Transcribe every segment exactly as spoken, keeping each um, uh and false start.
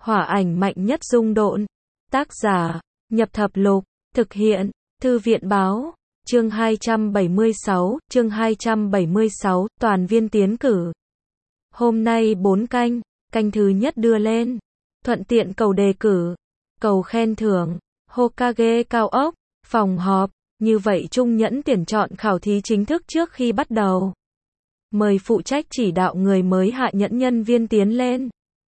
Hỏa ảnh mạnh nhất dung độn. Tác giả, Nhập Thập Lục. Thực hiện, Thư viện báo. Chương hai trăm bảy mươi sáu, chương hai trăm bảy mươi sáu, toàn viên tiến cử. Hôm nay bốn canh, canh thứ nhất đưa lên. Thuận tiện cầu đề cử, cầu khen thưởng, Hokage cao ốc, phòng họp, như vậy Trung Nhẫn tuyển chọn khảo thí chính thức trước khi bắt đầu. Mời phụ trách chỉ đạo người mới hạ nhẫn nhân viên tiến lên.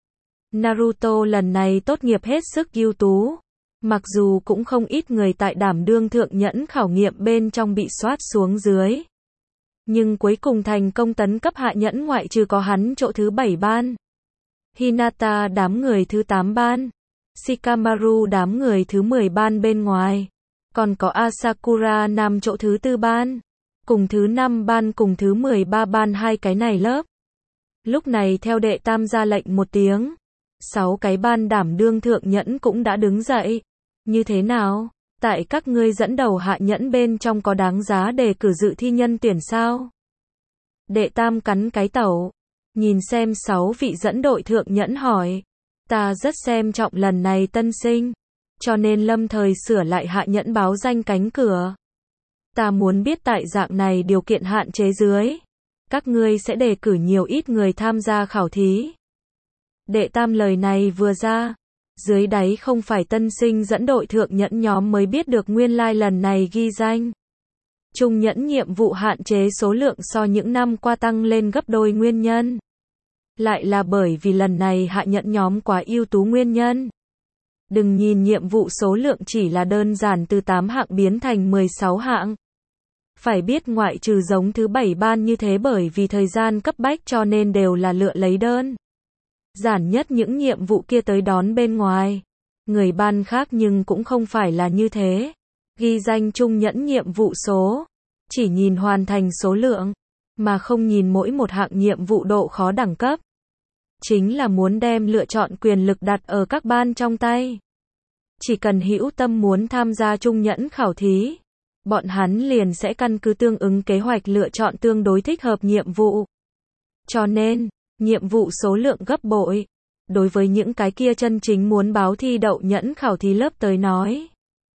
Naruto lần này tốt nghiệp hết sức ưu tú. Mặc dù cũng không ít người tại đảm đương thượng nhẫn khảo nghiệm bên trong bị soát xuống dưới. Nhưng cuối cùng thành công tấn cấp hạ nhẫn ngoại trừ có hắn chỗ thứ bảy ban. Hinata đám người thứ tám ban. Shikamaru đám người thứ mười ban bên ngoài. Còn có Asakura nằm chỗ thứ tư ban. Cùng thứ năm ban cùng thứ mười ba ban hai cái này lớp. Lúc này theo đệ tam ra lệnh một tiếng. Sáu cái ban đảm đương thượng nhẫn cũng đã đứng dậy. Như thế nào? Tại các ngươi dẫn đầu hạ nhẫn bên trong có đáng giá đề cử dự thi nhân tuyển sao? Đệ tam cắn cái tẩu. Nhìn xem sáu vị dẫn đội thượng nhẫn hỏi. Ta rất xem trọng lần này tân sinh. Cho nên lâm thời sửa lại hạ nhẫn báo danh cánh cửa. Ta muốn biết tại dạng này điều kiện hạn chế dưới. Các ngươi sẽ đề cử nhiều ít người tham gia khảo thí. Đệ tam lời này vừa ra. Dưới đáy không phải tân sinh dẫn đội thượng nhẫn nhóm mới biết được nguyên lai lần này ghi danh. Trung nhẫn nhiệm vụ hạn chế số lượng so những năm qua tăng lên gấp đôi nguyên nhân. Lại là bởi vì lần này hạ nhẫn nhóm quá ưu tú nguyên nhân. Đừng nhìn nhiệm vụ số lượng chỉ là đơn giản từ tám hạng biến thành mười sáu hạng. Phải biết ngoại trừ giống thứ bảy ban như thế bởi vì thời gian cấp bách cho nên đều là lựa lấy đơn. Giản nhất những nhiệm vụ kia tới đón bên ngoài. Người ban khác nhưng cũng không phải là như thế. Ghi danh trung nhẫn nhiệm vụ số. Chỉ nhìn hoàn thành số lượng. Mà không nhìn mỗi một hạng nhiệm vụ độ khó đẳng cấp. Chính là muốn đem lựa chọn quyền lực đặt ở các ban trong tay. Chỉ cần hữu tâm muốn tham gia trung nhẫn khảo thí. Bọn hắn liền sẽ căn cứ tương ứng kế hoạch lựa chọn tương đối thích hợp nhiệm vụ. Cho nên, nhiệm vụ số lượng gấp bội. Đối với những cái kia chân chính muốn báo thi đậu nhẫn khảo thí lớp tới nói.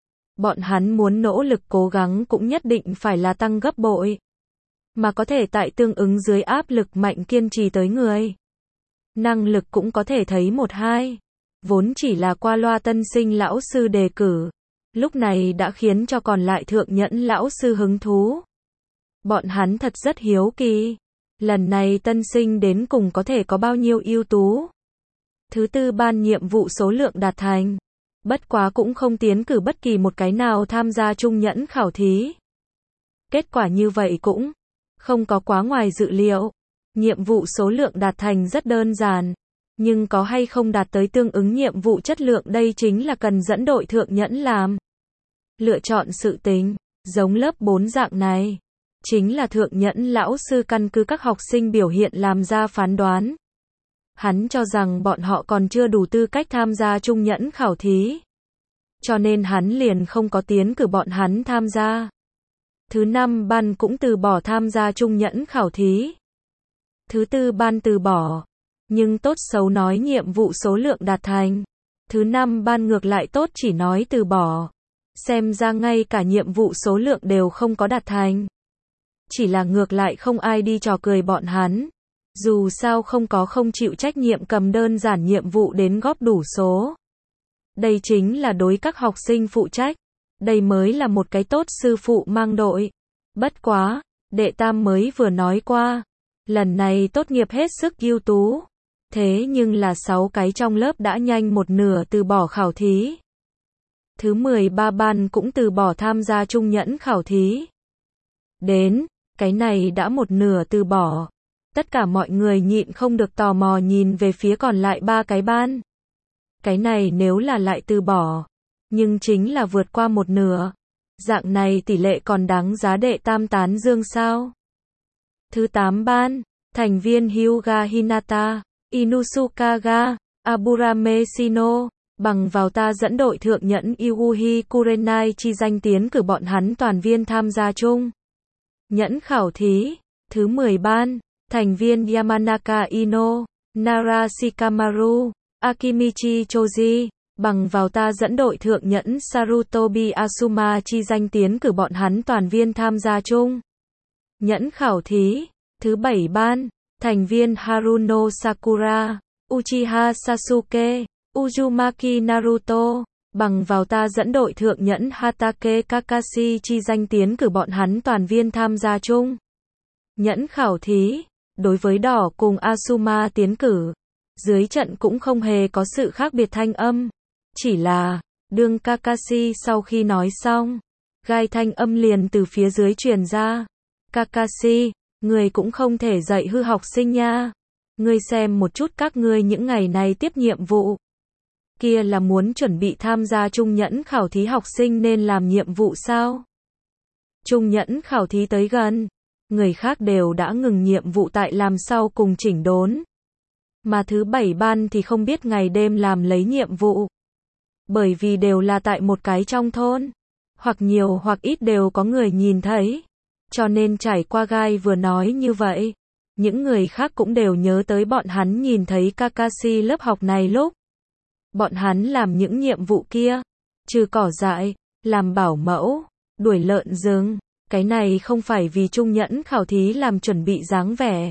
Bọn hắn muốn nỗ lực cố gắng cũng nhất định phải là tăng gấp bội. Mà có thể tại tương ứng dưới áp lực mạnh kiên trì tới người. Năng lực cũng có thể thấy một hai. Vốn chỉ là qua loa tân sinh lão sư đề cử. Lúc này đã khiến cho còn lại thượng nhẫn lão sư hứng thú. Bọn hắn thật rất hiếu kỳ. Lần này tân sinh đến cùng có thể có bao nhiêu ưu tú. Thứ tư ban nhiệm vụ số lượng đạt thành. Bất quá cũng không tiến cử bất kỳ một cái nào tham gia trung nhẫn khảo thí. Kết quả như vậy cũng không có quá ngoài dự liệu. Nhiệm vụ số lượng đạt thành rất đơn giản. Nhưng có hay không đạt tới tương ứng nhiệm vụ chất lượng đây chính là cần dẫn đội thượng nhẫn làm. Lựa chọn sự tính, giống lớp bốn dạng này. Chính là thượng nhẫn lão sư căn cứ các học sinh biểu hiện làm ra phán đoán. Hắn cho rằng bọn họ còn chưa đủ tư cách tham gia trung nhẫn khảo thí. Cho nên hắn liền không có tiến cử bọn hắn tham gia. Thứ năm ban cũng từ bỏ tham gia trung nhẫn khảo thí. Thứ tư ban từ bỏ. Nhưng tốt xấu nói nhiệm vụ số lượng đạt thành. Thứ năm ban ngược lại tốt chỉ nói từ bỏ. Xem ra ngay cả nhiệm vụ số lượng đều không có đạt thành. Chỉ là ngược lại không ai đi trò cười bọn hắn. Dù sao không có không chịu trách nhiệm cầm đơn giản nhiệm vụ đến góp đủ số. Đây chính là đối các học sinh phụ trách. Đây mới là một cái tốt sư phụ mang đội. Bất quá, đệ tam mới vừa nói qua. Lần này tốt nghiệp hết sức ưu tú. Thế nhưng là sáu cái trong lớp đã nhanh một nửa từ bỏ khảo thí. Thứ mười ba ban cũng từ bỏ tham gia trung nhẫn khảo thí. Đến, cái này đã một nửa từ bỏ. Tất cả mọi người nhịn không được tò mò nhìn về phía còn lại ba cái ban. Cái này nếu là lại từ bỏ. Nhưng chính là vượt qua một nửa. Dạng này tỷ lệ còn đáng giá đệ tam tán dương sao. Thứ tám ban, thành viên Hyuga Hinata, Inusukaga, Aburame Shino. Bằng vào ta dẫn đội thượng nhẫn Yuuhi Kurenai chi danh tiến cử bọn hắn toàn viên tham gia chung. Nhẫn khảo thí. Thứ mười ban, thành viên Yamanaka Ino, Nara Shikamaru, Akimichi Choji, bằng vào ta dẫn đội thượng nhẫn Sarutobi Asuma chi danh tiến cử bọn hắn toàn viên tham gia chung. Nhẫn khảo thí, thứ bảy ban, thành viên Haruno Sakura, Uchiha Sasuke, Uzumaki Naruto, bằng vào ta dẫn đội thượng nhẫn Hatake Kakashi chi danh tiến cử bọn hắn toàn viên tham gia chung. Nhẫn khảo thí, đối với đỏ cùng Asuma tiến cử, dưới trận cũng không hề có sự khác biệt thanh âm, chỉ là, đương Kakashi sau khi nói xong, gai thanh âm liền từ phía dưới truyền ra. Kakashi, người cũng không thể dạy hư học sinh nha. Ngươi xem một chút các ngươi những ngày này tiếp nhiệm vụ. Kia là muốn chuẩn bị tham gia trung nhẫn khảo thí học sinh nên làm nhiệm vụ sao? Trung nhẫn khảo thí tới gần, người khác đều đã ngừng nhiệm vụ tại làm sau cùng chỉnh đốn. Mà thứ bảy ban thì không biết ngày đêm làm lấy nhiệm vụ. Bởi vì đều là tại một cái trong thôn, hoặc nhiều hoặc ít đều có người nhìn thấy. Cho nên trải qua gai vừa nói như vậy, những người khác cũng đều nhớ tới bọn hắn nhìn thấy Kakashi lớp học này lúc. Bọn hắn làm những nhiệm vụ kia, trừ cỏ dại, làm bảo mẫu, đuổi lợn rừng, cái này không phải vì trung nhẫn khảo thí làm chuẩn bị dáng vẻ.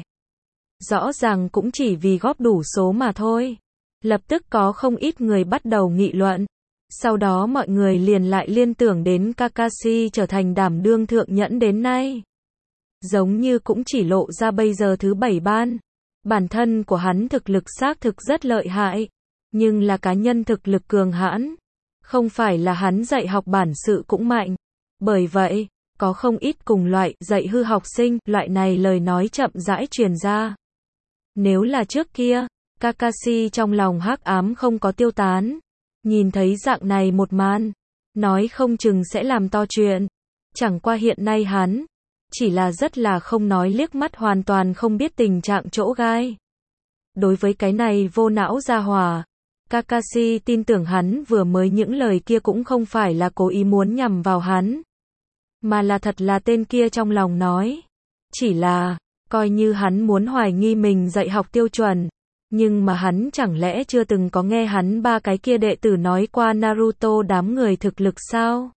Rõ ràng cũng chỉ vì góp đủ số mà thôi. Lập tức có không ít người bắt đầu nghị luận. Sau đó mọi người liền lại liên tưởng đến Kakashi trở thành đảm đương thượng nhẫn đến nay. Giống như cũng chỉ lộ ra bây giờ thứ bảy ban. Bản thân của hắn thực lực xác thực rất lợi hại. Nhưng là cá nhân thực lực cường hãn. Không phải là hắn dạy học bản sự cũng mạnh. Bởi vậy, có không ít cùng loại dạy hư học sinh, loại này lời nói chậm rãi truyền ra. Nếu là trước kia, Kakashi trong lòng hắc ám không có tiêu tán. Nhìn thấy dạng này một màn, nói không chừng sẽ làm to chuyện. Chẳng qua hiện nay hắn, chỉ là rất là không nói liếc mắt hoàn toàn không biết tình trạng chỗ gai. Đối với cái này vô não gia hỏa, Kakashi tin tưởng hắn vừa mới những lời kia cũng không phải là cố ý muốn nhằm vào hắn. Mà là thật là tên kia trong lòng nói. Chỉ là, coi như hắn muốn hoài nghi mình dạy học tiêu chuẩn. Nhưng mà hắn chẳng lẽ chưa từng có nghe hắn ba cái kia đệ tử nói qua Naruto đám người thực lực sao?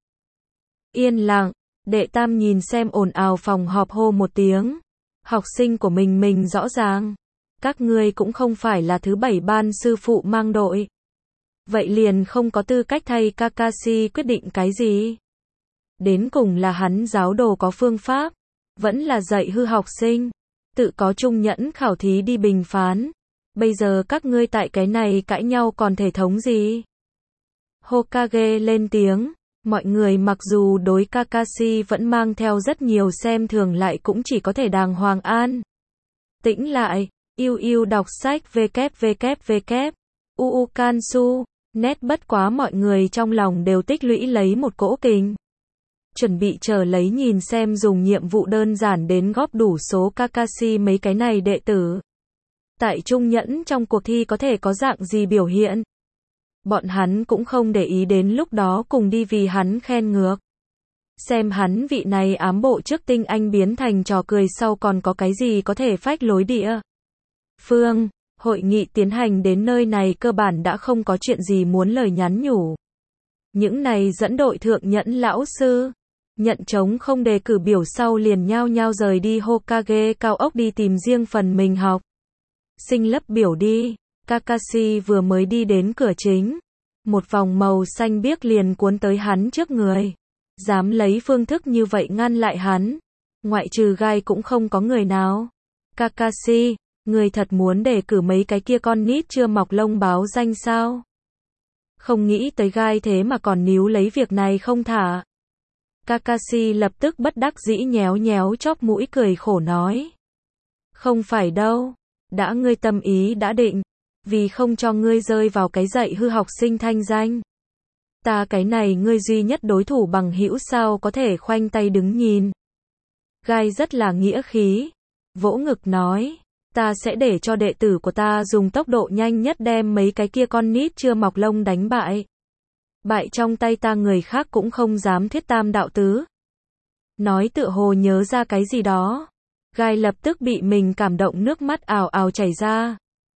Yên lặng, đệ tam nhìn xem ồn ào phòng họp hô một tiếng. Học sinh của mình mình rõ ràng. Các ngươi cũng không phải là thứ bảy ban sư phụ mang đội. Vậy liền không có tư cách thay Kakashi quyết định cái gì. Đến cùng là hắn giáo đồ có phương pháp. Vẫn là dạy hư học sinh. Tự có trung nhẫn khảo thí đi bình phán. Bây giờ các ngươi tại cái này cãi nhau còn thể thống gì? Hokage lên tiếng, mọi người mặc dù đối Kakashi vẫn mang theo rất nhiều xem thường lại cũng chỉ có thể đàng hoàng an. Tĩnh lại, yêu yêu đọc sách www, uu kansu, nét bất quá mọi người trong lòng đều tích lũy lấy một cỗ kình. Chuẩn bị chờ lấy nhìn xem dùng nhiệm vụ đơn giản đến góp đủ số Kakashi mấy cái này đệ tử. Tại trung nhẫn trong cuộc thi có thể có dạng gì biểu hiện. Bọn hắn cũng không để ý đến lúc đó cùng đi vì hắn khen ngược. Xem hắn vị này ám bộ trước tinh anh biến thành trò cười sau còn có cái gì có thể phách lối địa. Phương, hội nghị tiến hành đến nơi này cơ bản đã không có chuyện gì muốn lời nhắn nhủ. Những này dẫn đội thượng nhẫn lão sư, nhận chống không đề cử biểu sau liền nhao nhao rời đi Hokage cao ốc đi tìm riêng phần mình học. Sinh lấp biểu đi, Kakashi vừa mới đi đến cửa chính. Một vòng màu xanh biếc liền cuốn tới hắn trước người. Dám lấy phương thức như vậy ngăn lại hắn. Ngoại trừ gai cũng không có người nào. Kakashi, người thật muốn đề cử mấy cái kia con nít chưa mọc lông báo danh sao? Không nghĩ tới gai thế mà còn níu lấy việc này không thả. Kakashi lập tức bất đắc dĩ nhéo nhéo chóp mũi cười khổ nói. Không phải đâu. Đã ngươi tâm ý đã định, vì không cho ngươi rơi vào cái dạy hư học sinh thanh danh. Ta cái này ngươi duy nhất đối thủ bằng hữu sao có thể khoanh tay đứng nhìn. Gai rất là nghĩa khí, vỗ ngực nói, ta sẽ để cho đệ tử của ta dùng tốc độ nhanh nhất đem mấy cái kia con nít chưa mọc lông đánh bại. Bại trong tay ta người khác cũng không dám thuyết tam đạo tứ. Nói tựa hồ nhớ ra cái gì đó. Gai lập tức bị mình cảm động nước mắt ào ào chảy ra.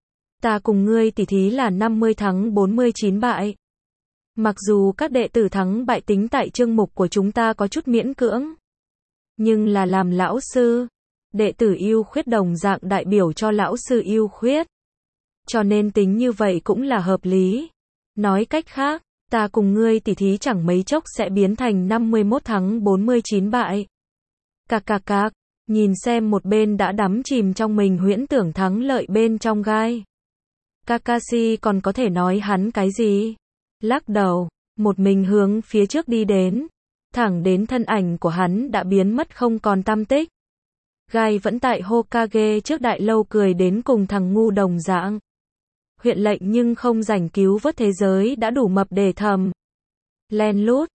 Ta cùng ngươi tỷ thí là năm mươi thắng bốn mươi chín bại. Mặc dù các đệ tử thắng bại tính tại chương mục của chúng ta có chút miễn cưỡng. Nhưng là làm lão sư, đệ tử ưu khuyết đồng dạng đại biểu cho lão sư ưu khuyết. Cho nên tính như vậy cũng là hợp lý. Nói cách khác, ta cùng ngươi tỷ thí chẳng mấy chốc sẽ biến thành năm mươi mốt thắng bốn mươi chín bại. Cạc cạc cạc, nhìn xem một bên đã đắm chìm trong mình huyễn tưởng thắng lợi bên trong gai. Kakashi còn có thể nói hắn cái gì? Lắc đầu, một mình hướng phía trước đi đến, thẳng đến thân ảnh của hắn đã biến mất không còn tăm tích. Gai vẫn tại Hokage trước đại lâu cười đến cùng thằng ngu đồng dạng. Huyện lệnh nhưng không rảnh cứu vớt thế giới đã đủ mập để thầm. Len lút,